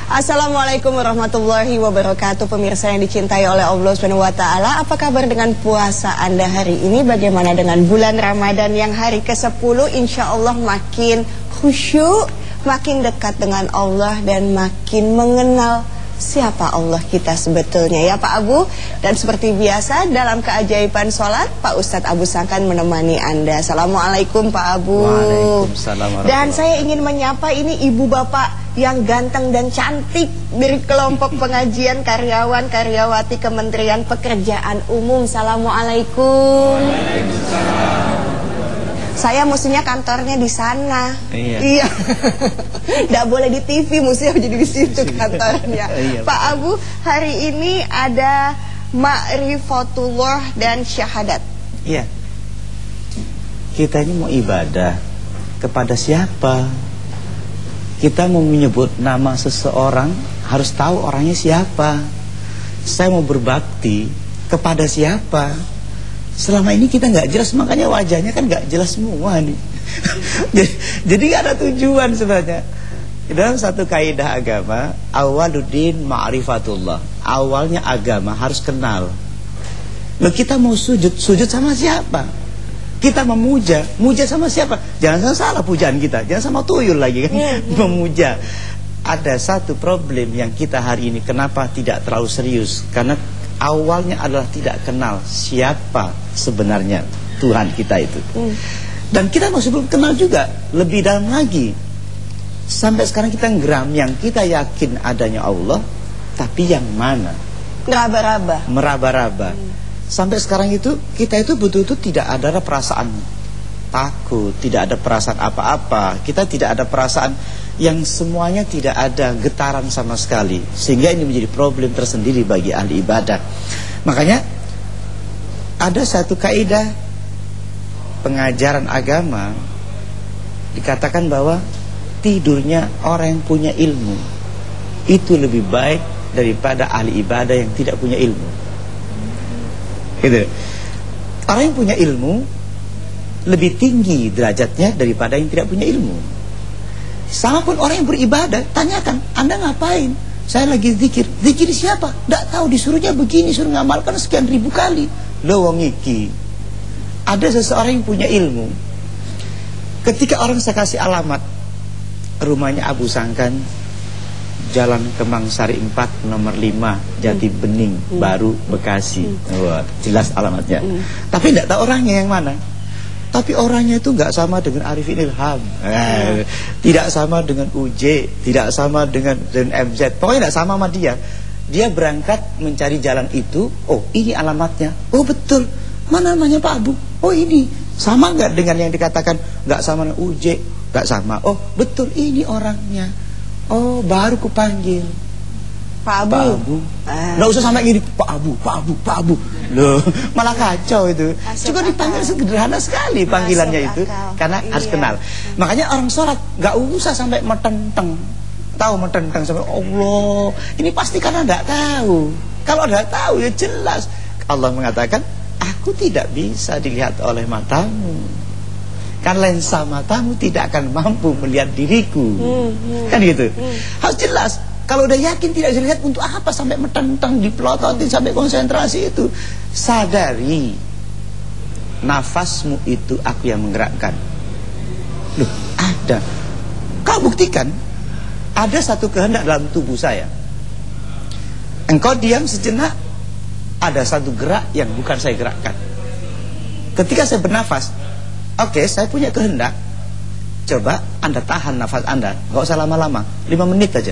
Assalamualaikum warahmatullahi wabarakatuh. Pemirsa yang dicintai oleh Allah Subhanahu wa taala, apa kabar dengan puasa Anda hari ini? Bagaimana dengan bulan Ramadan yang hari ke-10 insyaallah makin khusyuk, makin dekat dengan Allah dan makin mengenal siapa Allah kita sebetulnya ya Pak Abu. Dan seperti biasa dalam keajaiban sholat, Pak Ustadz Abu Sangkan menemani Anda. Assalamualaikum Pak Abu. Waalaikumsalam. Dan saya ingin menyapa ini ibu bapak yang ganteng dan cantik dari kelompok pengajian karyawan-karyawati Kementerian Pekerjaan Umum. Assalamualaikum. Saya mestinya kantornya di sana. Iya. Nggak boleh di TV, mestinya jadi di situ kantornya. Pak Abu, hari ini ada Ma'rifatullah dan syahadat. Iya. Kita ini mau ibadah kepada siapa? Kita mau menyebut nama seseorang, harus tahu orangnya siapa. Saya mau berbakti kepada siapa? Selama ini kita nggak jelas, makanya wajahnya kan nggak jelas semua nih. Jadi nggak ada tujuan sebenarnya. Dalam satu kaidah agama, awaluddin ma'rifatullah. Awalnya agama harus kenal. Loh, kita mau sujud sama siapa? Kita memuja sama siapa? Jangan salah pujaan kita, jangan sama tuyul lagi kan. Memuja. Ada satu problem yang kita hari ini kenapa tidak terlalu serius, karena awalnya adalah tidak kenal siapa sebenarnya Tuhan kita itu. Dan kita masih belum kenal juga lebih dalam lagi. Sampai sekarang kita ngeram yang kita yakin adanya Allah, tapi yang mana? Meraba-raba. Sampai sekarang itu kita itu betul-betul tidak ada perasaan takut, tidak ada perasaan apa-apa. Kita tidak ada perasaan yang semuanya tidak ada getaran sama sekali. Sehingga ini menjadi problem tersendiri bagi ahli ibadah. Makanya ada satu kaidah pengajaran agama, dikatakan bahwa tidurnya orang yang punya ilmu itu lebih baik daripada ahli ibadah yang tidak punya ilmu. Gitu. Orang yang punya ilmu lebih tinggi derajatnya daripada yang tidak punya ilmu. Sama pun orang yang beribadah, tanyakan, Anda ngapain? Saya lagi zikir. Zikir siapa? Tidak tahu, disuruhnya begini, suruh ngamalkan sekian ribu kali. Loh wong iki. Ada seseorang yang punya ilmu. Ketika orang saya kasih alamat rumahnya Abu Sangkan, Jalan Kemang Sari 4 nomor 5 Jati Bening Baru Bekasi. Wah, jelas alamatnya. Tapi tidak tahu orangnya yang mana. Tapi orangnya itu nggak sama dengan Arifin Ilham, tidak sama dengan UJ, tidak sama dengan MZ. Pokoknya tidak sama sama dia. Dia berangkat mencari jalan itu. Oh, ini alamatnya. Oh, betul. Mana namanya Pak Abu? Oh, ini. Sama nggak dengan yang dikatakan nggak sama dengan UJ? Nggak sama. Oh, betul, ini orangnya. Oh, baru kupanggil Pak Abu. Nggak usah sampai gini, Pak Abu. Loh, malah kacau itu. Juga dipanggil sederhana sekali panggilannya itu, karena harus kenal. Makanya orang sholat nggak usah sampai metenteng. Tahu metenteng sampai Allah. Ini pasti karena nggak tahu. Kalau nggak tahu ya jelas. Allah mengatakan, aku tidak bisa dilihat oleh matamu. Kan lensa matamu tidak akan mampu melihat diriku. Kan gitu. Harus jelas. Kalau udah yakin tidak bisa lihat, untuk apa sampai metentang dipelototin sampai konsentrasi itu? Sadari nafasmu itu aku yang menggerakkan. Loh, ada. Kau buktikan ada satu kehendak dalam tubuh saya. Engkau diam sejenak, ada satu gerak yang bukan saya gerakkan. Ketika saya bernafas, oke, saya punya kehendak. Coba Anda tahan nafas Anda, gak usah lama-lama, 5 menit aja.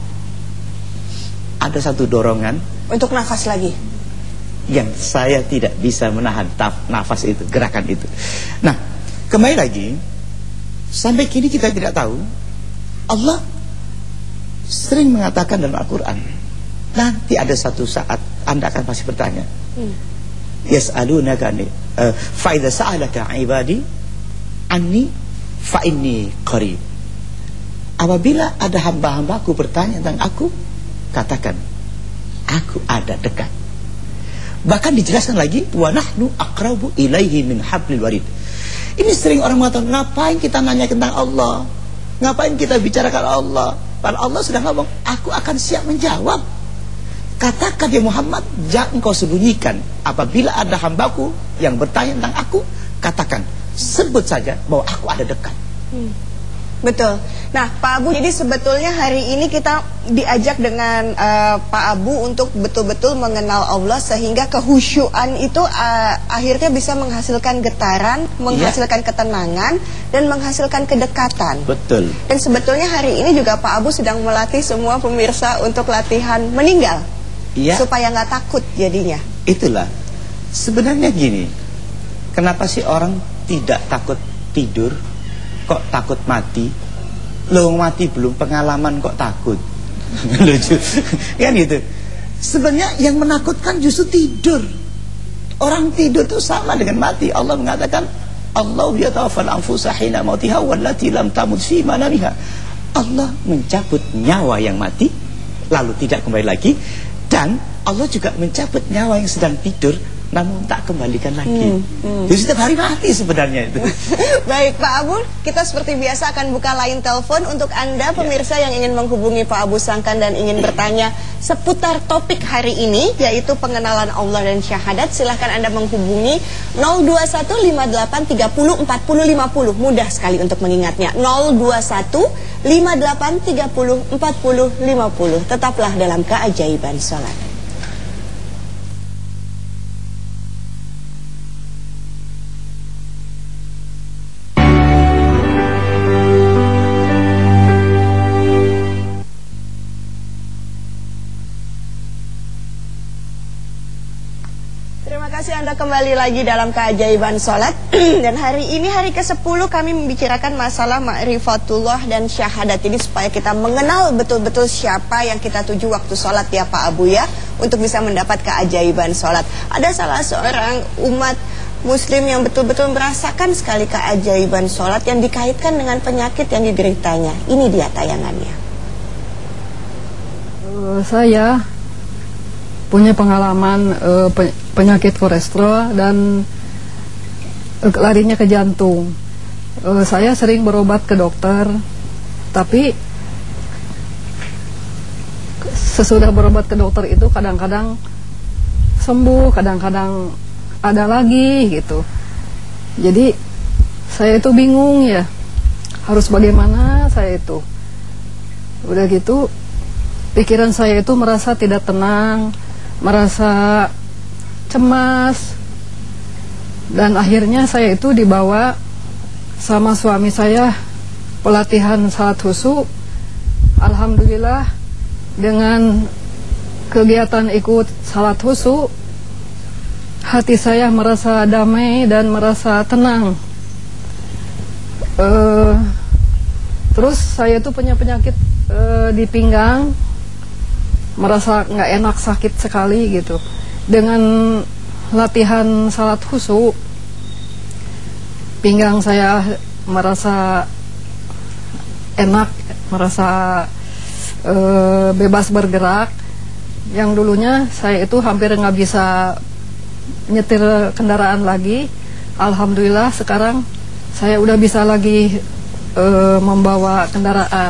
Ada satu dorongan untuk nafas lagi yang saya tidak bisa menahan nafas itu, gerakan itu. Nah, kembali lagi, sampai kini kita tidak tahu. Allah sering mengatakan dalam Al-Quran, nanti ada satu saat Anda akan pasti bertanya, yas'alunaka fa idza sa'alaka ibadi anni fa inni qarib. Apabila ada hamba-hambaku bertanya tentang aku, katakan aku ada dekat. Bahkan dijelaskan lagi, wa nahnu aqrabu ilaihi min hablil warid. Ini sering orang mengatakan, ngapain kita nanya tentang Allah? Ngapain kita bicarakan Allah? Padahal Allah sudah ngomong, aku akan siap menjawab. Katakan ya Muhammad, jangan engkau sembunyikan. Apabila ada hambaku yang bertanya tentang aku, katakan, sebut saja bahwa aku ada dekat. Betul. Nah, Pak Abu, jadi sebetulnya hari ini kita diajak dengan Pak Abu untuk betul-betul mengenal Allah, sehingga kehusyuan itu akhirnya bisa menghasilkan getaran, menghasilkan ketenangan, dan menghasilkan kedekatan. Betul. Dan sebetulnya hari ini juga Pak Abu sedang melatih semua pemirsa untuk latihan meninggal, supaya nggak takut jadinya. Itulah. Sebenarnya gini, kenapa sih orang tidak takut tidur, kok takut mati? Loh, mati belum pengalaman kok takut. Lucu kan gitu. Sebenarnya yang menakutkan justru tidur. Orang tidur itu sama dengan mati. Allah mengatakan, Allah yatawaffal anfusa hina mautiha wallati lam tamut fi manamiha. Allah mencabut nyawa yang mati lalu tidak kembali lagi, dan Allah juga mencabut nyawa yang sedang tidur namun tak kembalikan lagi. Jadi setiap hari mati sebenarnya itu. Baik Pak Abu, kita seperti biasa akan buka line telepon untuk Anda pemirsa yang ingin menghubungi Pak Abu Sangkan dan ingin bertanya seputar topik hari ini, yaitu pengenalan Allah dan syahadat. Silahkan Anda menghubungi 02158304050. Mudah sekali untuk mengingatnya, 02158304050. Tetaplah dalam keajaiban sholat. Terima kasih Anda kembali lagi dalam keajaiban sholat. Dan hari ini hari ke-10 kami membicarakan masalah ma'rifatullah dan syahadat. Jadi supaya kita mengenal betul-betul siapa yang kita tuju waktu sholat ya Pak Abu ya, untuk bisa mendapat keajaiban sholat. Ada salah seorang umat muslim yang betul-betul merasakan sekali keajaiban sholat yang dikaitkan dengan penyakit yang dideritanya. Ini dia tayangannya. Saya punya pengalaman penyakit kolesterol dan larinya ke jantung. Saya sering berobat ke dokter, tapi sesudah berobat ke dokter itu kadang-kadang sembuh, kadang-kadang ada lagi gitu. Jadi saya itu bingung ya, harus bagaimana saya itu. Udah gitu pikiran saya itu merasa tidak tenang, merasa cemas, dan akhirnya saya itu dibawa sama suami saya pelatihan salat khusyuk. Alhamdulillah dengan kegiatan ikut salat khusyuk, hati saya merasa damai dan merasa tenang. Terus saya itu punya penyakit di pinggang, merasa nggak enak, sakit sekali gitu. Dengan latihan salat khusyuk, pinggang saya merasa enak, merasa bebas bergerak. Yang dulunya saya itu hampir nggak bisa nyetir kendaraan lagi. Alhamdulillah sekarang saya udah bisa lagi membawa kendaraan.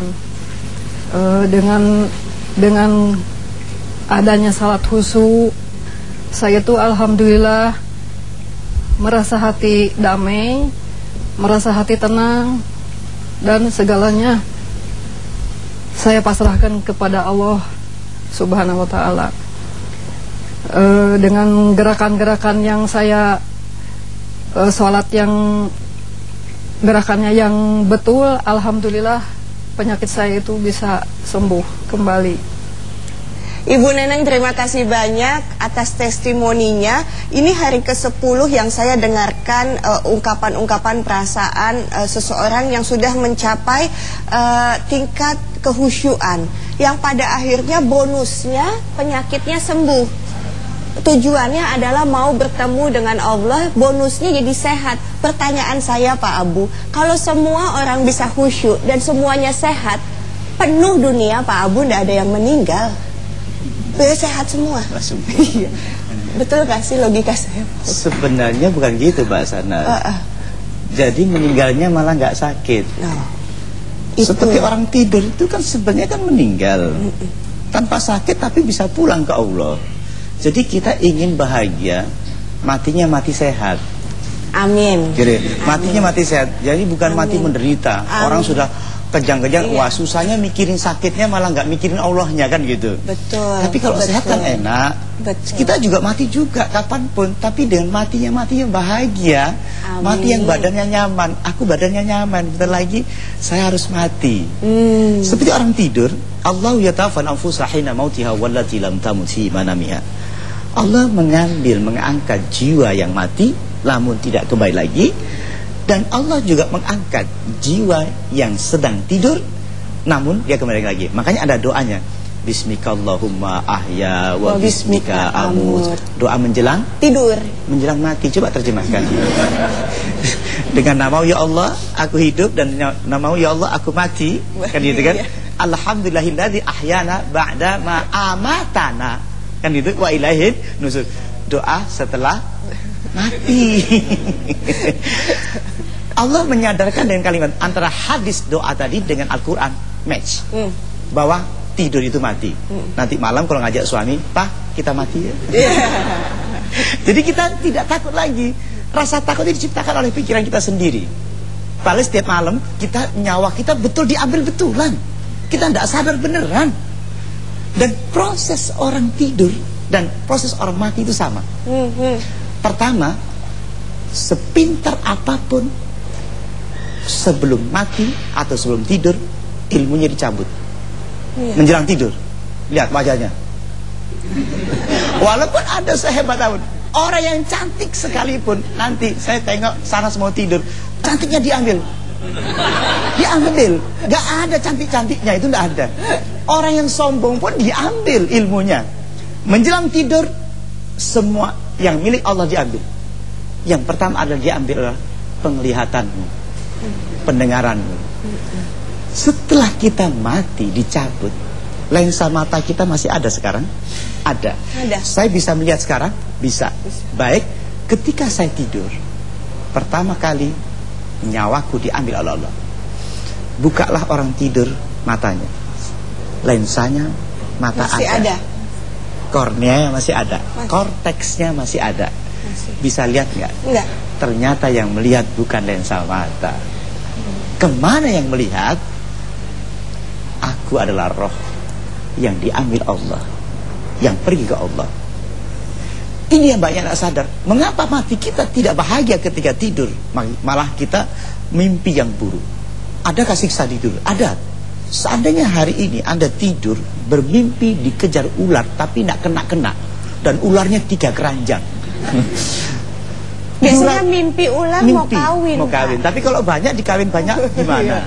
Dengan adanya salat khusyuk, saya tuh alhamdulillah merasa hati damai, merasa hati tenang, dan segalanya saya pasrahkan kepada Allah Subhanahu wa ta'ala. Dengan gerakan-gerakan yang saya sholat yang gerakannya yang betul, alhamdulillah penyakit saya itu bisa sembuh kembali. Ibu Neneng, terima kasih banyak atas testimoninya. Ini hari ke-10 yang saya dengarkan ungkapan-ungkapan perasaan seseorang yang sudah mencapai tingkat kehusyuan, yang pada akhirnya bonusnya penyakitnya sembuh. Tujuannya adalah mau bertemu dengan Allah, bonusnya jadi sehat. Pertanyaan saya Pak Abu, kalau semua orang bisa khusyuk dan semuanya sehat, penuh dunia Pak Abu, tidak ada yang meninggal, sehat semua. Iya. Betul gak sih logika saya? Sebenarnya bukan gitu Mbak Sana. Jadi meninggalnya malah nggak sakit. Seperti orang tidur itu kan sebenarnya kan meninggal tanpa sakit, tapi bisa pulang ke Allah. Jadi kita ingin bahagia, matinya mati sehat. Amin. Jadi matinya mati sehat. Jadi bukan mati menderita. Orang sudah kejang-kejang, wah susahnya mikirin sakitnya, malah nggak mikirin Allahnya kan gitu. Betul. Tapi kalau sehat kan enak. Betul. Kita juga mati juga kapanpun, tapi dengan matinya bahagia. Amin. Mati yang badannya nyaman. Aku badannya nyaman. Bentar lagi saya harus mati. Seperti orang tidur, Allah yatawaffal anfusa hina mautiha wallati lam tamut fi manamiha. Allah mengangkat jiwa yang mati namun tidak kembali lagi. Dan Allah juga mengangkat jiwa yang sedang tidur namun dia kembali lagi. Makanya ada doanya, Bismikallahumma ahya wa bismika amut. Doa menjelang tidur, menjelang mati. Coba terjemahkan. Dengan nama ya Allah aku hidup, dan nama ya Allah aku mati. Kan gitu kan? Alhamdulillahilladzi ahyana ba'da ma amatana. Kan gitu, wa ilaihin nusur. Doa setelah mati. Allah menyadarkan dengan kalimat antara hadis doa tadi dengan Al-Quran match, bahwa tidur itu mati. Nanti malam kalau ngajak suami, Pak kita mati ya. Jadi kita tidak takut lagi. Rasa takut itu diciptakan oleh pikiran kita sendiri. Padahal setiap malam nyawa kita betul diambil betulan. Kita tidak sadar beneran. Dan proses orang tidur dan proses orang mati itu sama. Pertama, sepintar apapun sebelum mati atau sebelum tidur, ilmunya dicabut. Menjelang tidur, lihat wajahnya. Walaupun ada sehebat apapun, orang yang cantik sekalipun, nanti saya tengok sana semua tidur, cantiknya diambil. Diambil, gak ada cantik-cantiknya, itu gak ada. Orang yang sombong pun diambil ilmunya. Menjelang tidur, semua yang milik Allah diambil. Yang pertama adalah diambil penglihatanmu, pendengaranmu. Setelah kita mati, dicabut, lensa mata kita masih ada sekarang? Ada. Saya bisa melihat sekarang? Bisa. Baik, ketika saya tidur, pertama kali nyawaku diambil oleh Allah. Bukalah orang tidur matanya, lensanya mata masih ada. Kornea masih ada, korteksnya masih ada. Bisa lihat nggak? Enggak. Ternyata yang melihat bukan lensa mata. Kemana yang melihat? Aku adalah roh yang diambil Allah, yang pergi ke Allah. Ini yang banyak tak sadar. Mengapa mati kita tidak bahagia ketika tidur, malah kita mimpi yang buruk? Adakah siksa tidur? Ada. Seandainya hari ini Anda tidur bermimpi dikejar ular tapi tidak kena-kena, dan ularnya 3 keranjang. Biasanya mimpi ular mau kawin. Tapi kalau banyak dikawin banyak gimana?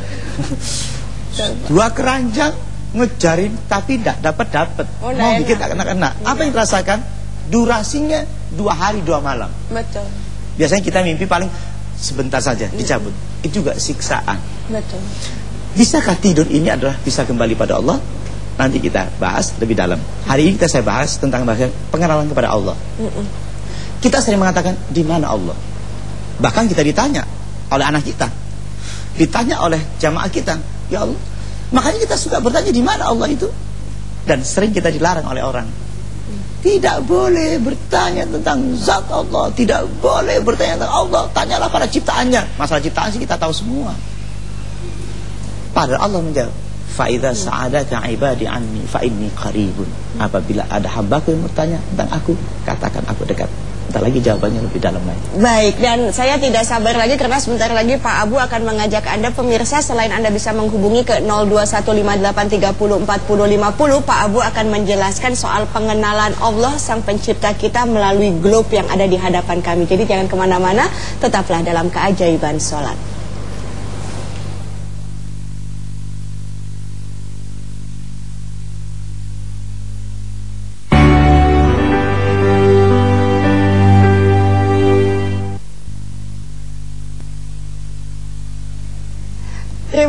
2 keranjang ngejarin tapi tidak dapat. Mau bikin tak kena-kena. Apa yang dirasakan? Durasinya 2 hari 2 malam. Betul. Biasanya kita mimpi paling sebentar saja dicabut. Itu juga siksaan. Betul. Bisakah tidur ini adalah bisa kembali pada Allah? Nanti kita bahas lebih dalam. Hari ini saya bahas tentang pengenalan kepada Allah. Kita sering mengatakan, di mana Allah? Bahkan kita ditanya oleh anak kita, ditanya oleh jamaah kita, ya Allah. Makanya kita suka bertanya, di mana Allah itu? Dan sering kita dilarang oleh orang. Tidak boleh bertanya tentang zat Allah, tidak boleh bertanya tentang Allah. Tanyalah pada ciptaannya. Masalah ciptaan sih kita tahu semua. Padahal Allah menjawab, Fa'idha sa'adaka ibadi anni fa'inni qaribun. Apabila ada hambaku yang bertanya tentang aku, katakan aku dekat. Bentar lagi jawabannya lebih dalam lagi. Baik, dan saya tidak sabar lagi karena sebentar lagi Pak Abu akan mengajak Anda pemirsa, selain Anda bisa menghubungi ke 021583045050, Pak Abu akan menjelaskan soal pengenalan Allah Sang Pencipta kita melalui globe yang ada di hadapan kami. Jadi jangan kemana-mana, tetaplah dalam keajaiban sholat.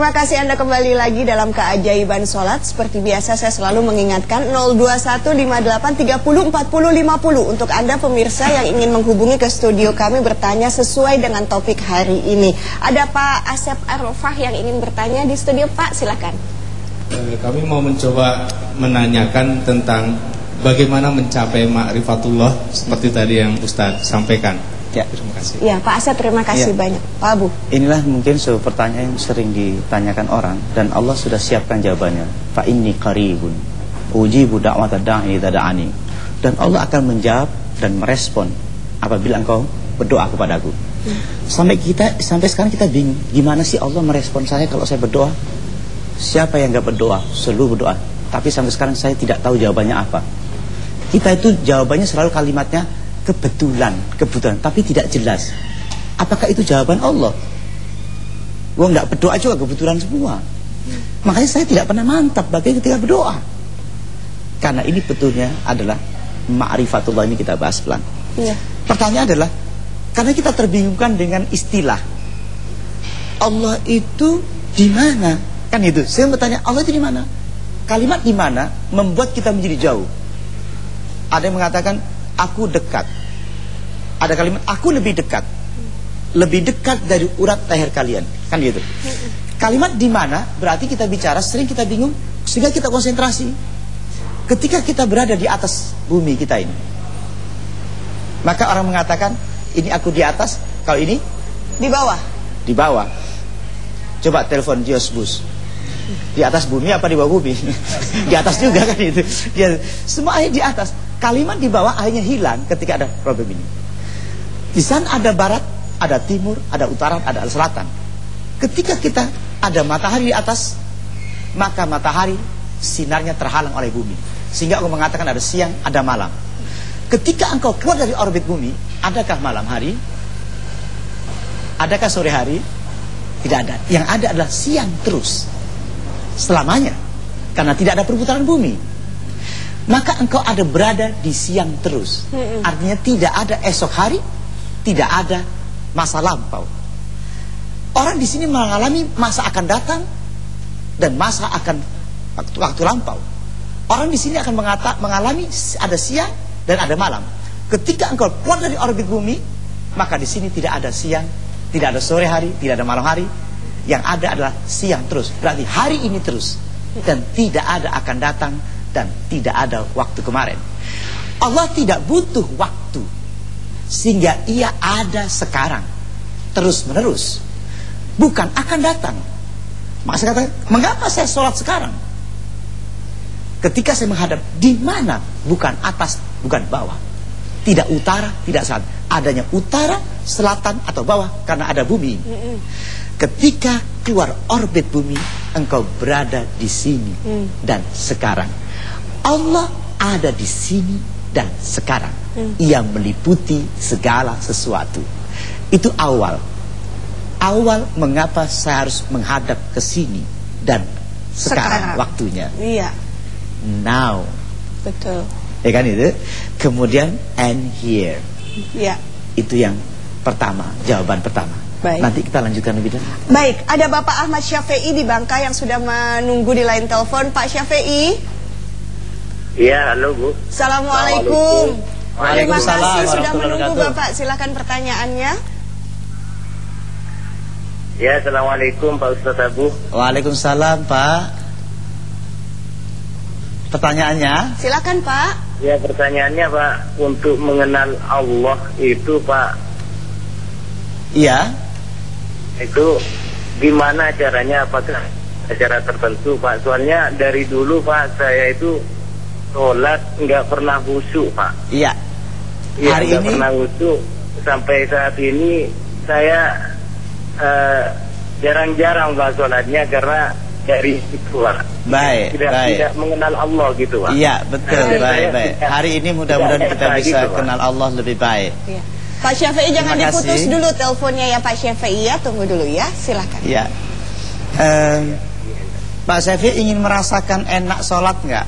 Terima kasih Anda kembali lagi dalam keajaiban sholat. Seperti biasa saya selalu mengingatkan 02158304050 untuk Anda pemirsa yang ingin menghubungi ke studio kami bertanya sesuai dengan topik hari ini. Ada Pak Asep Arofah yang ingin bertanya di studio. Pak, silakan. Kami mau mencoba menanyakan tentang bagaimana mencapai ma'rifatullah seperti tadi yang Ustadz sampaikan. Ya. Terima kasih. Ya, Pak Asep, terima kasih banyak. Pak Abu. Inilah mungkin sebuah pertanyaan yang sering ditanyakan orang dan Allah sudah siapkan jawabannya. Fa inni qaribun ujibu da'wata da'i idza da'ani. Dan Allah akan menjawab dan merespon apabila engkau berdoa kepadaku. Sampai sekarang kita bingung, gimana sih Allah merespon saya kalau saya berdoa? Siapa yang enggak berdoa? Selalu berdoa. Tapi sampai sekarang saya tidak tahu jawabannya apa. Kita itu jawabannya selalu kalimatnya kebetulan, tapi tidak jelas. Apakah itu jawaban Allah? Gua nggak berdoa juga kebetulan semua. Makanya saya tidak pernah mantap bagi ketika berdoa. Karena ini betulnya adalah ma'rifatullah, ini kita bahas pelan. Ya. Pertanyaan adalah karena kita terbingungkan dengan istilah Allah itu di mana? Kan itu. Saya bertanya, Allah itu di mana? Kalimat di mana membuat kita menjadi jauh. Ada yang mengatakan aku dekat. Ada kalimat aku lebih dekat. Lebih dekat dari urat leher kalian. Kan gitu. Kalimat di mana berarti kita bicara sering kita bingung sehingga kita konsentrasi. Ketika kita berada di atas bumi kita ini, maka orang mengatakan ini aku di atas, kalau ini Di bawah. di bawah. Coba telepon George Bush. Di atas bumi apa di bawah bumi? Di atas juga kan itu. Dia semua di atas. Kalimat di bawah akhirnya hilang ketika ada problem ini. Di sana ada barat, ada timur, ada utara, ada selatan. Ketika kita ada matahari di atas, maka matahari sinarnya terhalang oleh bumi. Sehingga aku mengatakan ada siang, ada malam. Ketika engkau keluar dari orbit bumi, adakah malam hari? Adakah sore hari? Tidak ada. Yang ada adalah siang terus. Selamanya. Karena tidak ada perputaran bumi. Maka engkau ada berada di siang terus. Artinya tidak ada esok hari, tidak ada masa lampau. Orang di sini mengalami masa akan datang dan masa akan waktu lampau. Orang di sini akan mengalami ada siang dan ada malam. Ketika engkau keluar dari orbit bumi, maka di sini tidak ada siang, tidak ada sore hari, tidak ada malam hari. Yang ada adalah siang terus. Berarti hari ini terus dan tidak ada akan datang dan tidak ada waktu kemarin. Allah tidak butuh waktu sehingga ia ada sekarang terus menerus, bukan akan datang. Maka saya katakan, mengapa saya sholat sekarang? Ketika saya menghadap di mana? Bukan atas, bukan bawah. Tidak utara, tidak selatan. Adanya utara, selatan atau bawah karena ada bumi. Ketika keluar orbit bumi, engkau berada di sini dan sekarang. Allah ada di sini dan sekarang. Ia meliputi segala sesuatu. Itu awal. Awal mengapa saya harus menghadap ke sini dan sekarang waktunya. Iya. Now. Betul. Ya kan itu. Kemudian and here. Iya. Itu yang pertama, jawaban pertama. Baik. Nanti kita lanjutkan lebih dahulu. Baik, ada Bapak Ahmad Syafi'i di Bangka yang sudah menunggu di line telepon. Pak Syafi'i. Iya, halo Bu. Assalamualaikum. Terima kasih sudah menunggu wabarakatuh. Bapak. Silakan pertanyaannya. Ya, assalamualaikum Pak Ustadz Abu. Waalaikumsalam Pak. Pertanyaannya? Silakan Pak. Ya, pertanyaannya Pak, untuk mengenal Allah itu Pak, Iya. itu gimana caranya? Apakah cara tertentu Pak? Soalnya dari dulu Pak, saya itu sholat nggak pernah khusyuk Pak. Iya. Ya, Hari nggak ini pernah khusyuk. Sampai saat ini saya jarang-jarang Pak sholatnya karena dari itu Pak. baik, Tidak mengenal Allah gitu Pak. Iya, betul, Saya baik. Hari ini mudah-mudahan kita bisa gitu, Pak. kenal Allah lebih baik. Ya. Pak Syafi'i jangan Terima diputus kasih. dulu teleponnya ya Pak Syafi'i ya. Tunggu dulu ya, silakan. Iya. Pak Syafi'i ingin merasakan enak sholat nggak?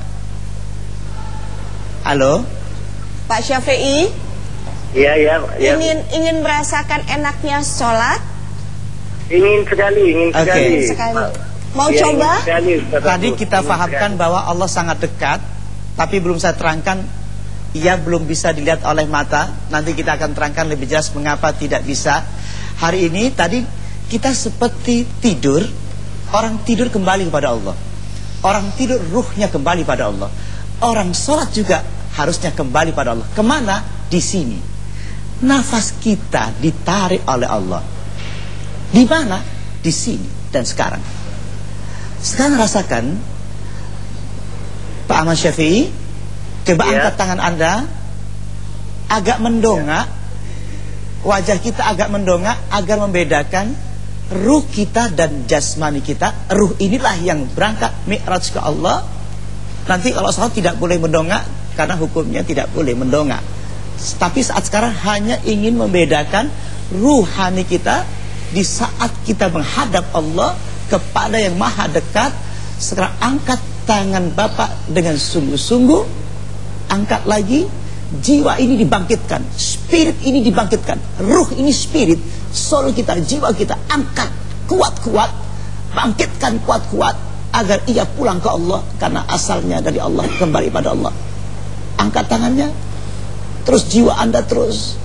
Halo? Pak Syafi'i Iya, iya. ingin merasakan enaknya sholat. Ingin sekali, ingin Oke. sekali. Ingin sekali. Mau Iya, coba? ingin sekali, Ustaz Tadi Abu. kita Ingin fahamkan sekali. bahwa Allah sangat dekat, tapi belum saya terangkan. Ia belum bisa dilihat oleh mata. Nanti kita akan terangkan lebih jelas mengapa tidak bisa. Hari ini tadi kita seperti tidur. Orang tidur kembali kepada Allah. Orang tidur ruhnya kembali pada Allah. Orang sholat juga harusnya kembali pada Allah. Kemana? Di sini. Nafas kita ditarik oleh Allah. Di mana? Di sini dan sekarang. Sekarang rasakan, Pak Ahmad Syafi'i, coba Ya. angkat tangan Anda, agak mendongak, wajah kita agak mendongak agar membedakan ruh kita dan jasmani kita. Ruh inilah yang berangkat mi'raj ke Allah. Nanti kalau sholat tidak boleh mendongak, karena hukumnya tidak boleh mendongak. Tapi saat sekarang hanya ingin membedakan ruhani kita di saat kita menghadap Allah kepada yang maha dekat. Sekarang angkat tangan Bapak dengan sungguh-sungguh. Angkat lagi. Jiwa ini dibangkitkan, spirit ini dibangkitkan, ruh ini spirit, soul kita, jiwa kita angkat kuat-kuat, bangkitkan kuat-kuat agar ia pulang ke Allah, karena asalnya dari Allah, kembali pada Allah. Angkat tangannya, terus jiwa Anda terus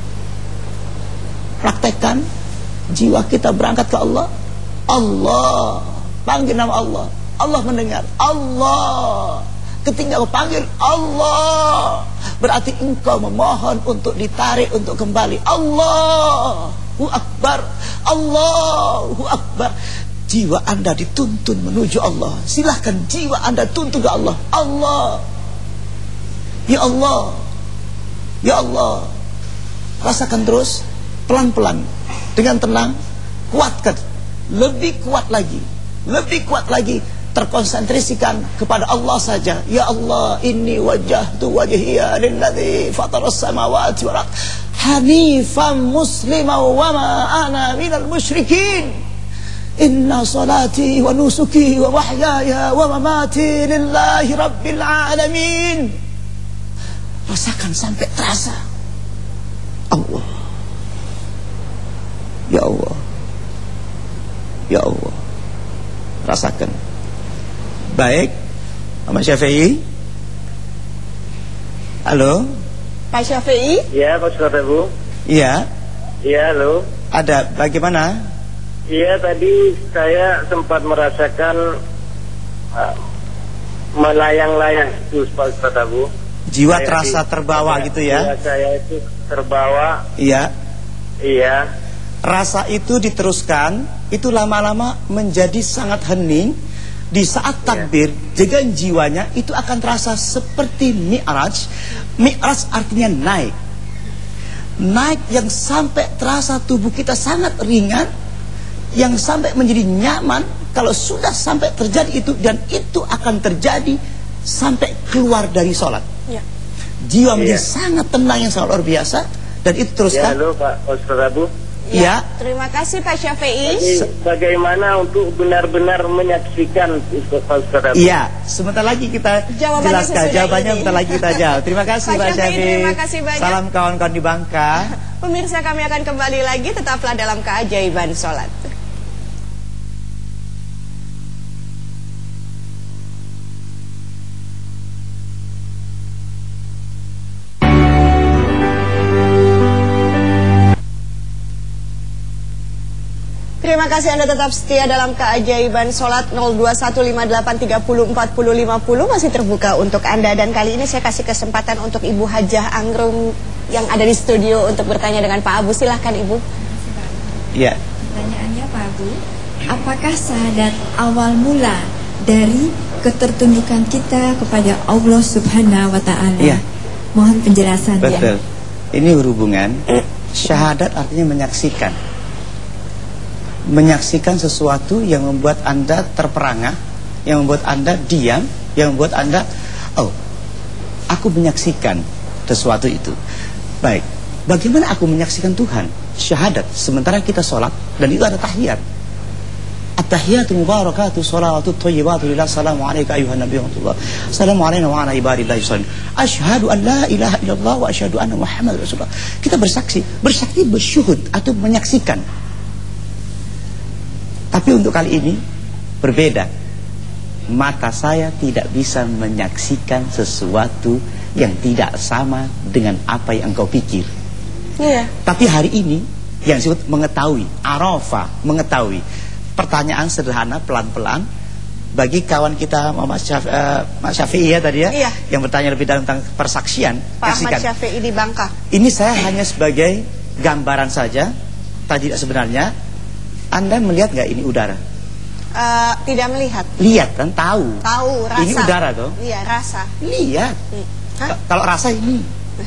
praktekkan, jiwa kita berangkat ke Allah. Allah, panggil nama Allah, Allah mendengar, Allah. Ketika kau panggil Allah, berarti engkau memohon untuk ditarik, untuk kembali. Allahu Akbar, Allahu Akbar. Jiwa Anda dituntun menuju Allah. Silahkan jiwa Anda tuntun ke Allah. Allah, ya Allah, ya Allah. Rasakan terus, pelan-pelan, dengan tenang. Kuatkan, lebih kuat lagi, lebih kuat lagi. Terkonsentrasikan kepada Allah saja. Ya Allah, inni wajjahtu wajhiya lilladzi fataras samawati wal ardh hanifan musliman wa ma ana minal musyrikin. Inna salati wa nusuki wa mahyaya wa mamati lillahi rabbil alamin. Rasakan sampai terasa. Allah, ya Allah, ya Allah. Rasakan. Baik, Ahmad Syafi'i. Halo. Pak Syafi'i? Ya, Pak Ustaz Abu. Iya. Iya, halo. Ada, bagaimana? Iya, tadi saya sempat merasakan melayang-layang itu, Pak Ustaz Abu. Jiwa Saya terasa terbawa gitu ya? Jiwa saya itu terbawa. Iya. Iya. Rasa itu diteruskan, itu lama-lama menjadi sangat hening. Di saat takbir, jagaan jiwanya itu akan terasa seperti mi'raj. Mi'raj artinya naik. Naik yang sampai terasa tubuh kita sangat ringan, yang sampai menjadi nyaman. Kalau sudah sampai terjadi itu, dan itu akan terjadi sampai keluar dari sholat. Ya. Jiwa menjadi Iya. sangat tenang yang sangat luar biasa. Dan itu Ya, teruskan. halo Pak Ustaz Abu. Ya. Terima kasih Pak Syafi'i. Jadi, bagaimana untuk benar-benar menyaksikan Pak Ustaz Abu? Iya, sebentar lagi kita Jawabannya jelaskan. sesudah Jawabannya ini. sebentar lagi kita jawab. Terima kasih Pak Pak Syafi'i, Syafi'i. terima kasih banyak. Salam kawan-kawan di Bangka. Pemirsa, kami akan kembali lagi, tetaplah dalam keajaiban sholat. Terima kasih Anda tetap setia dalam keajaiban sholat. 021583404050 masih terbuka untuk Anda. Dan kali ini saya kasih kesempatan untuk Ibu Hajah Anggrung yang ada di studio untuk bertanya dengan Pak Abu. Silahkan Ibu. Iya. Pertanyaannya Pak Abu, apakah syahadat awal mula dari ketertundukan kita kepada Allah Subhanahu wa Ta'ala? Iya. Mohon penjelasannya. Betul. Ini berhubungan. Syahadat artinya menyaksikan. Menyaksikan sesuatu yang membuat Anda terperangah, yang membuat Anda diam, yang membuat Anda, oh, aku menyaksikan sesuatu itu. Baik, bagaimana aku menyaksikan Tuhan? Syahadat, sementara kita sholat, dan itu ada tahiyat. At-tahiyatu mubarakatu salawatu thayyibatu lillah. Assalamu alayka ayuhan nabiy wa rahmatullah. Assalamu alayna wa ala ibadillahi salihin. Asyhadu an la ilaha illallah wa asyhadu anna Muhammadar Rasulullah. Kita bersaksi bersyuhud atau menyaksikan. Tapi untuk kali ini berbeda. Mata saya tidak bisa menyaksikan sesuatu yang tidak sama dengan apa yang engkau pikir. Iya. Tapi hari ini yang disebut mengetahui, arafa, mengetahui. Pertanyaan sederhana, pelan-pelan. Bagi kawan kita Mas Syafi'i ya tadi ya, iya, yang bertanya lebih dalam tentang persaksian, Pak Ahmad Syafi'i di Bangka. Ini saya hanya sebagai gambaran saja, tidak sebenarnya. Anda melihat nggak ini udara? Tidak melihat. Lihat kan, tahu. Tahu, rasa. Ini udara toh? Iya, rasa. Lihat. Hah? Kalau rasa ini,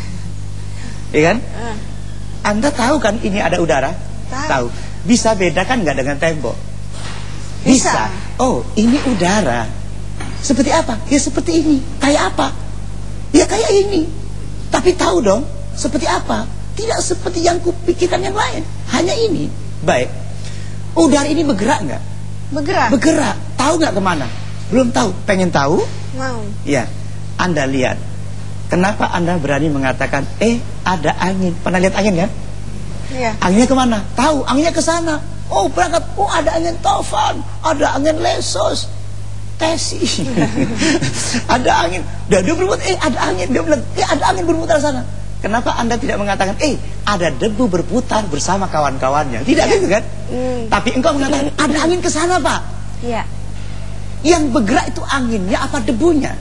iya kan? Anda tahu kan ini ada udara? Tahu. Bisa bedakan nggak dengan tembok? Bisa. Oh, ini udara. Seperti apa? Ya seperti ini. Kayak apa? Ya kayak ini. Tapi tahu dong, seperti apa? Tidak seperti yang kupikirkan yang lain. Hanya ini. Baik. Udara ini bergerak nggak? Bergerak. Bergerak. Tahu nggak kemana? Belum tahu. Pengen tahu? Mau. Ya. Anda lihat. Kenapa Anda berani mengatakan, ada angin? Pernah lihat angin kan? Iya. Anginnya kemana? Tahu. Anginnya ke sana. Oh, berangkat. Oh, ada angin Taufan, ada angin Lesos, Tesi. Ada angin. Dia berbuat, ada angin. Dia bilang, ada angin berputar sana. Kenapa Anda tidak mengatakan, ada debu berputar bersama kawan-kawannya? Tidak gitu kan? Tapi engkau mengatakan, ada angin ke sana, Pak. Iya. Yang bergerak itu anginnya apa debunya?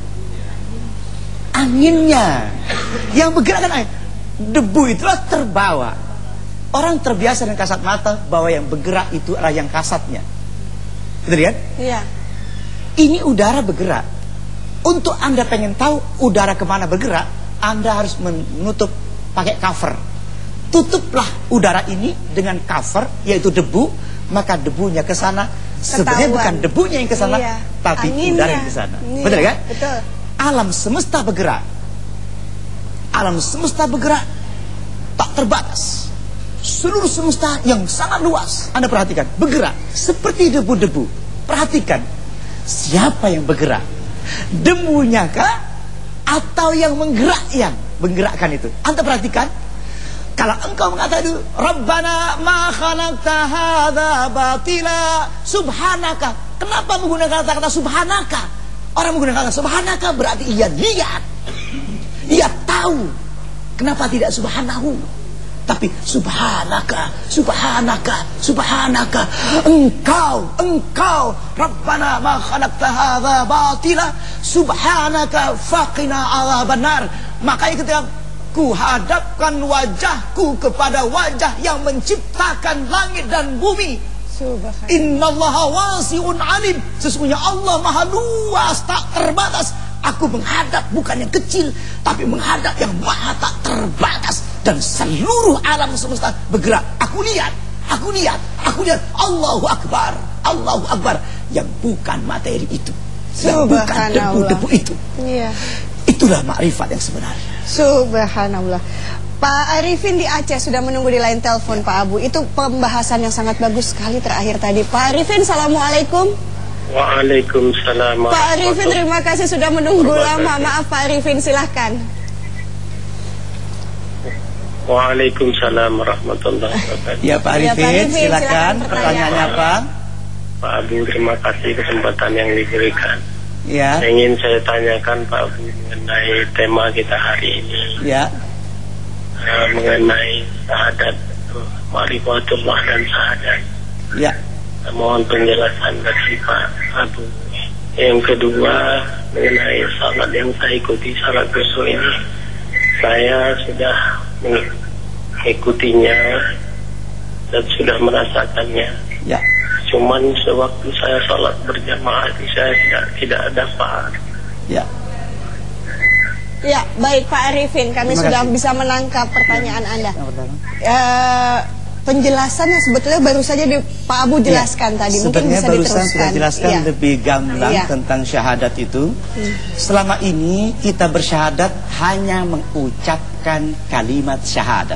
Anginnya. Yang bergerak kan angin. Debu itulah terbawa. Orang terbiasa dengan kasat mata bahwa yang bergerak itu adalah yang kasatnya. Kita lihat? Iya. Ini udara bergerak. Untuk Anda pengen tahu udara kemana bergerak, Anda harus menutup pakai cover. Tutuplah udara ini dengan cover, yaitu debu, maka debunya ke sana. Sebenarnya bukan debunya yang ke sana, iya, tapi anginnya. udara yang ke sana. Iya, Betul kan? Betul. Alam semesta bergerak. Alam semesta bergerak tak terbatas. Seluruh semesta yang sangat luas, Anda perhatikan, bergerak seperti debu-debu. Perhatikan, siapa yang bergerak? Debunya kah? Atau yang menggerakkan itu? Anda perhatikan, kalau engkau mengatakan itu, Rabbana ma khalaqta hadza batila subhanaka. Kenapa menggunakan kata-kata subhanaka? Orang menggunakan kata subhanaka berarti ia lihat, ia tahu. Kenapa tidak subhanahu? Tapi subhanaka, subhanaka, subhanaka. Engkau Rabbana ma khalaqta hadza batila subhanaka faqina adzabannar. Makanya ketika ku hadapkan wajahku kepada wajah yang menciptakan langit dan bumi, innallaha wasi'un alim, sesungguhnya Allah maha luas tak terbatas. Aku menghadap bukan yang kecil, tapi menghadap yang maha tak terbatas. Dan seluruh alam semesta bergerak. Aku lihat. Allahu Akbar, Allahu Akbar. Yang bukan materi itu, yang bukan debu-debu itu. Iya. Itulah makrifat yang sebenarnya. Subhanallah. Pak Arifin di Aceh sudah menunggu di line telepon, Pak Abu. Itu pembahasan yang sangat bagus sekali terakhir tadi. Pak Arifin, assalamualaikum. Waalaikumsalam. Pak Arifin, terima kasih sudah menunggu lama. Maaf Pak Arifin, silahkan. Waalaikumsalam warahmatullahi wabarakatuh. Ya Pak Arifin, silakan pertanyaannya apa? Pak Abu, terima kasih kesempatan yang diberikan. Ya. Ingin saya tanyakan Pak Abu mengenai tema kita hari ini. Ya. Mengenai syahadat, ma'rifatullah dan syahadat. Ya. Mohon penjelasan dari Pak Abu. Yang kedua, mengenai salat yang saya ikuti, salat subuh ini, saya sudah mengikutinya dan sudah merasakannya. Ya. Cuman sewaktu saya salat berjamaah itu saya tidak dapat. Ya. Ya, baik Pak Arifin, kami sudah bisa menangkap pertanyaan Anda. Penjelasannya sebetulnya baru saja Pak Abu jelaskan tadi. Mungkin sebenarnya bisa barusan diteruskan. sudah jelaskan lebih gamblang tentang syahadat itu. Selama ini kita bersyahadat hanya mengucapkan kalimat syahadat.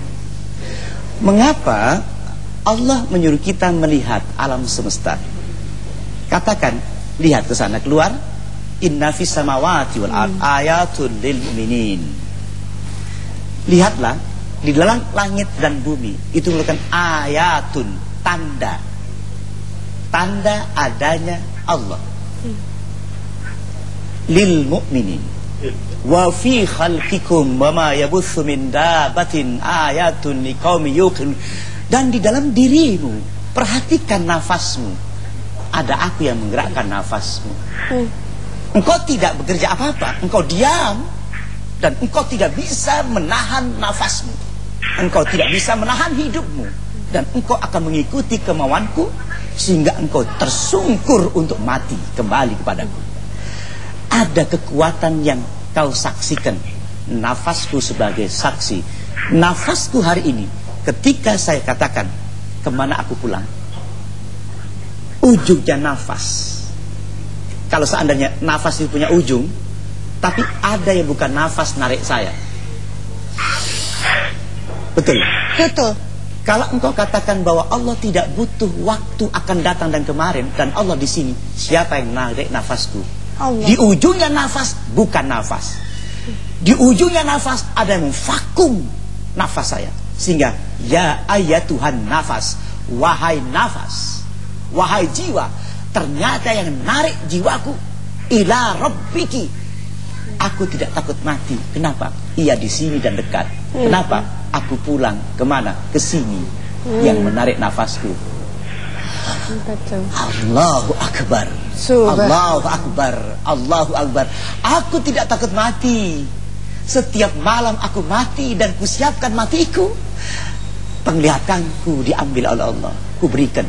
Mengapa Allah menyuruh kita melihat alam semesta? Katakan, lihat ke sana, keluar. Inna fis samawati wal ard ayatul lil mu'minin. Lihatlah di dalam langit dan bumi itu merupakan ayatun, tanda. tanda adanya Allah. Lil mu'minin wa fi khalqikum wa ma yabutsu min dabatin ayatun liqaumin yuqinun. Dan di dalam dirimu, perhatikan nafasmu. Ada aku yang menggerakkan nafasmu. Engkau tidak bekerja apa-apa, engkau diam, dan engkau tidak bisa menahan nafasmu. Engkau tidak bisa menahan hidupmu, dan engkau akan mengikuti kemauanku sehingga engkau tersungkur untuk mati kembali kepadaku. Ada kekuatan yang kau saksikan. Nafasku sebagai saksi. Nafasku hari ini, ketika saya katakan kemana aku pulang, ujungnya nafas. Kalau seandainya nafas itu punya ujung, tapi ada yang bukan nafas narik saya. Betul? Betul. Kalau engkau katakan bahwa Allah tidak butuh waktu akan datang dan kemarin, dan Allah di sini, siapa yang narik nafasku? Allah. Di ujungnya nafas bukan nafas. Di ujungnya nafas ada yang vakum nafas saya. Sehingga ya ayatuhan nafas, wahai nafas, wahai jiwa, ternyata yang narik jiwaku ila rabbiki. Aku tidak takut mati. Kenapa? Ia di sini dan dekat. Kenapa? Aku pulang kemana? Ke sini. Yang menarik nafasku. Betul. Allahu Akbar. Allahu Akbar. Allahu Akbar. Aku tidak takut mati. Setiap malam aku mati dan kusiapkan matiku. Penglihatanku diambil oleh Allah, kuberikan.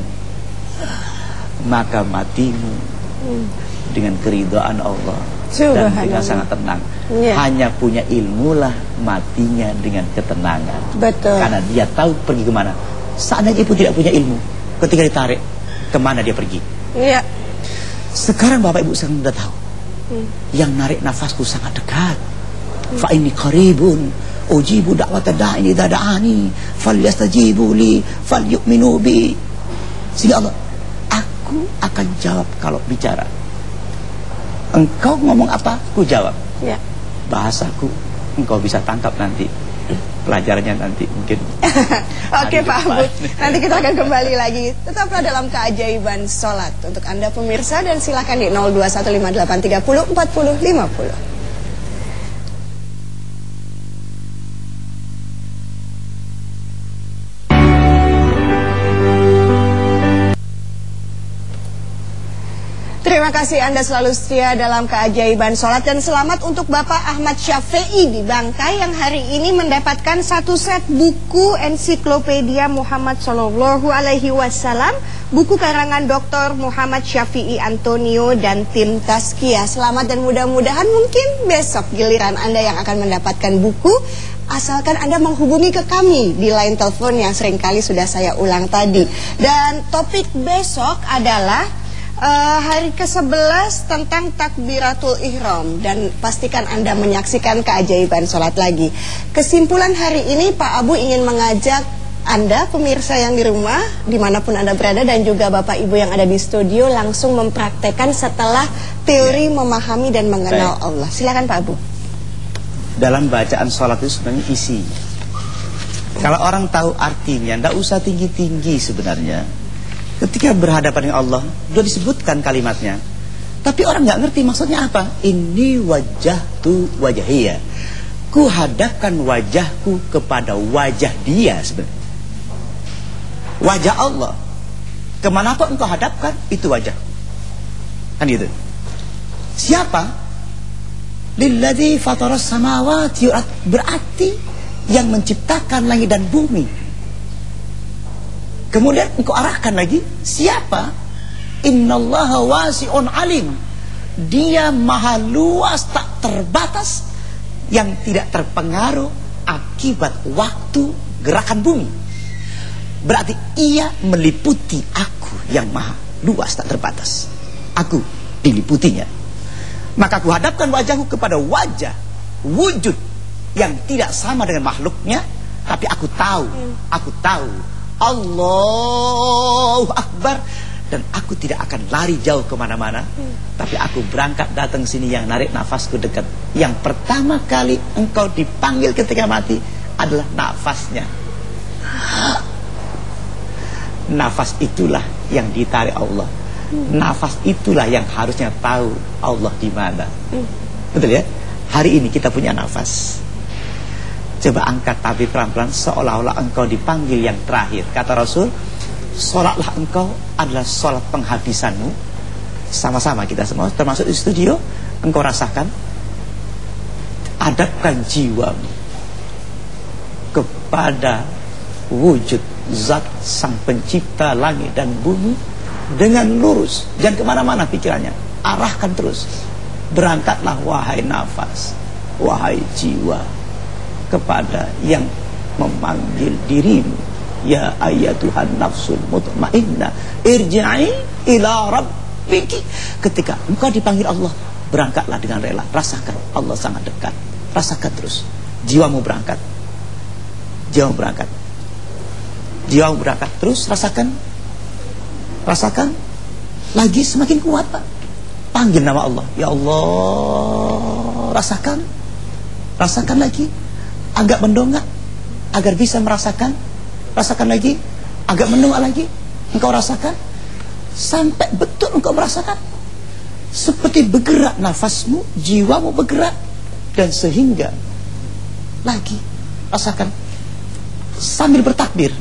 Maka matimu dengan keridhaan Allah dan dengan sangat tenang. Hanya punya ilmulah matinya dengan ketenangan. Betul. Karena dia tahu pergi kemana. Seandainya ibu tidak punya ilmu, ketika ditarik, kemana dia pergi? Iya. Sekarang Bapak Ibu sekarang sudah tahu. Yang narik nafasku sangat dekat. Fa inni qaribun ujibu da'wata da'i idza da'ani falyastajibu li falyu'minu bi. Sehingga Allah, aku akan jawab kalau bicara. Engkau ngomong apa, aku jawab. Ya. Bahasaku engkau bisa tangkap nanti. Pelajarannya nanti mungkin. Oke Pak Abu, nanti kita akan kembali lagi. Tetaplah dalam keajaiban sholat untuk Anda pemirsa, dan silakan di 021583040050. Terima kasih Anda selalu setia dalam keajaiban sholat, dan selamat untuk Bapak Ahmad Syafi'i di Bangkai yang hari ini mendapatkan satu set buku ensiklopedia Muhammad Sallallahu Alaihi Wasallam, buku karangan Dr. Muhammad Syafi'i Antonio dan tim Tazkiyah. Selamat, dan mudah-mudahan mungkin besok giliran Anda yang akan mendapatkan buku, asalkan Anda menghubungi ke kami di line telepon yang seringkali sudah saya ulang tadi. Dan topik besok adalah hari ke-11 tentang takbiratul ihram, dan pastikan Anda menyaksikan keajaiban sholat lagi. Kesimpulan hari ini Pak Abu ingin mengajak Anda pemirsa yang di rumah dimanapun Anda berada, dan juga Bapak Ibu yang ada di studio, langsung mempraktekkan setelah teori memahami dan mengenal Allah. Silakan Pak Abu. Dalam bacaan sholat itu sebenarnya isi. Kalau orang tahu artinya, tidak usah tinggi-tinggi sebenarnya. Ketika berhadapan dengan Allah, sudah disebutkan kalimatnya, tapi orang nggak ngerti maksudnya apa. Ini wajahtu wajahiyah, ku hadapkan wajahku kepada wajah dia. Sebenarnya wajah Allah, kemanapun engkau hadapkan, itu wajahku. Kan gitu. Siapa? Lilladzi fataras samawati wal ardh, berarti yang menciptakan langit dan bumi. Kemudian engkau arahkan lagi, siapa? Innallaha wasi'un alim, dia maha luas tak terbatas, yang tidak terpengaruh akibat waktu gerakan bumi. Berarti ia meliputi aku yang maha luas tak terbatas. Aku diliputinya. Maka aku hadapkan wajahku kepada wajah, wujud yang tidak sama dengan makhluknya, tapi aku tahu Allahu Akbar, dan aku tidak akan lari jauh kemana-mana, tapi aku berangkat datang sini. Yang narik nafasku dekat. Yang pertama kali engkau dipanggil ketika mati adalah nafasnya. Nafas itulah yang ditarik Allah. Nafas itulah yang harusnya tahu Allah di mana. Betul ya? Hari ini kita punya nafas. Coba angkat tapi pelan-pelan, seolah-olah engkau dipanggil yang terakhir. Kata Rasul, sholatlah engkau adalah sholat penghabisanmu. Sama-sama kita semua, termasuk di studio, engkau rasakan. Adabkan jiwamu kepada wujud zat sang pencipta langit dan bumi dengan lurus. Jangan kemana-mana pikirannya, arahkan terus. Berangkatlah wahai nafas, wahai jiwa, kepada yang memanggil dirimu. Ya ayyatuhan nafsul mutmainnah, irji'i ila rabbiki. Ketika engkau dipanggil Allah, berangkatlah dengan rela. Rasakan Allah sangat dekat. Rasakan terus. Jiwamu berangkat. Jiwamu berangkat. Jiwamu berangkat. Terus rasakan. Rasakan. Lagi semakin kuat, Pak. Panggil nama Allah. Ya Allah. Rasakan. Rasakan lagi. Agak mendongak agar bisa merasakan. Rasakan lagi. Agak mendongak lagi. Engkau rasakan. Sampai betul engkau merasakan. Seperti bergerak nafasmu, jiwamu bergerak. Dan sehingga lagi rasakan. Sambil bertakbir,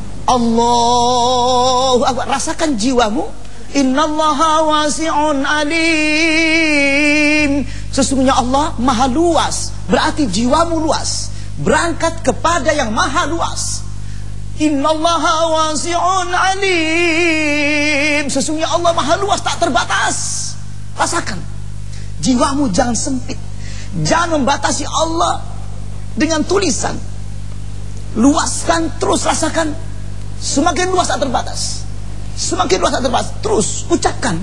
Allahu Akbar. Rasakan jiwamu. Innallaha wasi'un alim. Sesungguhnya Allah maha luas. Berarti jiwamu luas. Berangkat kepada yang maha luas. Innallaha wasi'un alim. Sesungguhnya Allah maha luas, tak terbatas. Rasakan. Jiwamu jangan sempit. Jangan membatasi Allah dengan tulisan. Luaskan, terus rasakan. Semakin luas tak terbatas. Semakin luas tak terbatas. Terus ucapkan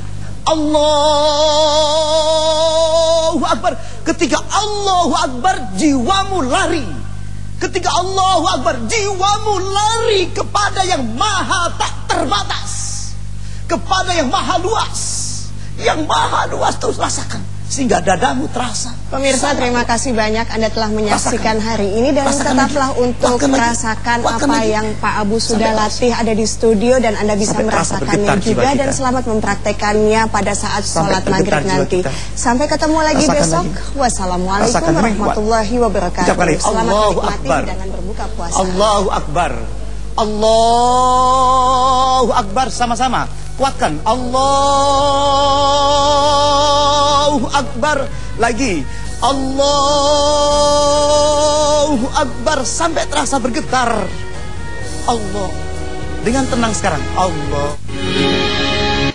Allahu Akbar. Ketika Allahu Akbar, jiwamu lari. Ketika Allahu Akbar, jiwamu lari kepada yang maha tak terbatas, kepada yang maha luas. Yang maha luas, terus rasakan sehingga dadamu terasa. Pemirsa, terima kasih banyak Anda telah menyaksikan hari ini. Dan tetaplah untuk merasakan apa yang Pak Abu sudah latih ada di studio. Dan Anda bisa merasakannya juga. Dan selamat mempraktekannya pada saat sholat maghrib nanti. Sampai ketemu lagi besok. Wassalamualaikum warahmatullahi wabarakatuh. Selamat menikmati hidangan berbuka puasa. Allahu Akbar. Allahu Akbar. Sama-sama kuatkan. Allahu Akbar. Lagi. Allahu Akbar. Sampai terasa bergetar. Allah. Dengan tenang sekarang. Allah.